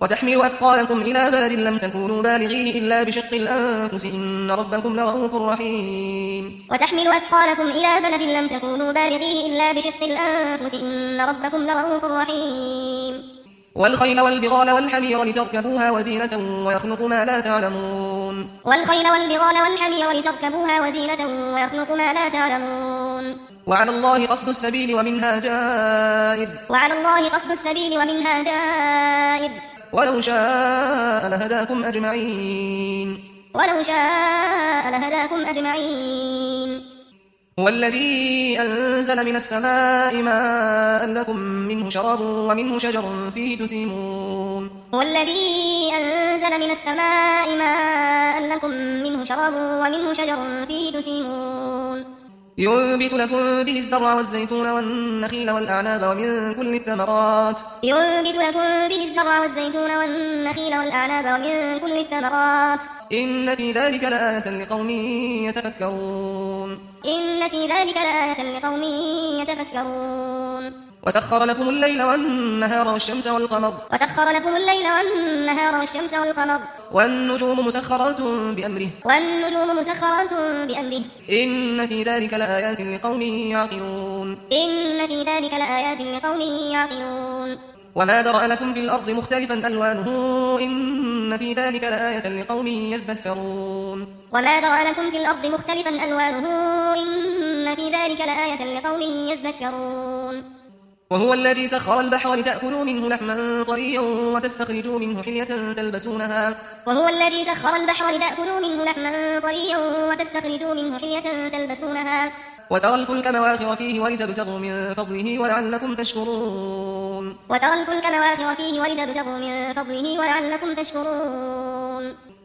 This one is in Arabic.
وتحمل أثقالكم إلى بلد لم تكونوا بالغيه إلا بشق الأنفس إن ربكم لرؤوف رحيم وتحمل أثقالكم إلى بلد لم تكونوا بالغيه إلا بشق الأنفس إن ربكم لرؤوف رحيم والخيل والبغال والحمير لتركبوها وزينة ويخلق ما لا تعلمون والخيل والبغال والحمير لتركبوها وزينة ويخلق ما لا تعلمون وعلى الله قصد السبيل ومنها جائر ولو شاء لهداكم أجمعين هو الذي أنزل من السماء ماء لكم منه شراب ومنه شجر فيه تسيمون ينبت لكم به الزرع والزيتون والنخيل والأعناب ومن كل الثمرات إن في ذلك لآية لقوم يتفكرون وسخر لكم الليل والنهار والشمس والقمر والنجوم مسخرات بأمره إن في ذلك لآيات لقوم يعقلون وما ذرأ لكم في الأرض مختلفا ألوانه إن في ذلك لآية لقوم يذكرون وهو الذي سخر البحر لتأكلوا منه لحما طريا وتستخرجوا منه حلية تلبسونها وترى الفلك مواخر فيه ولتبتغوا من فضله ولعلكم تشكرون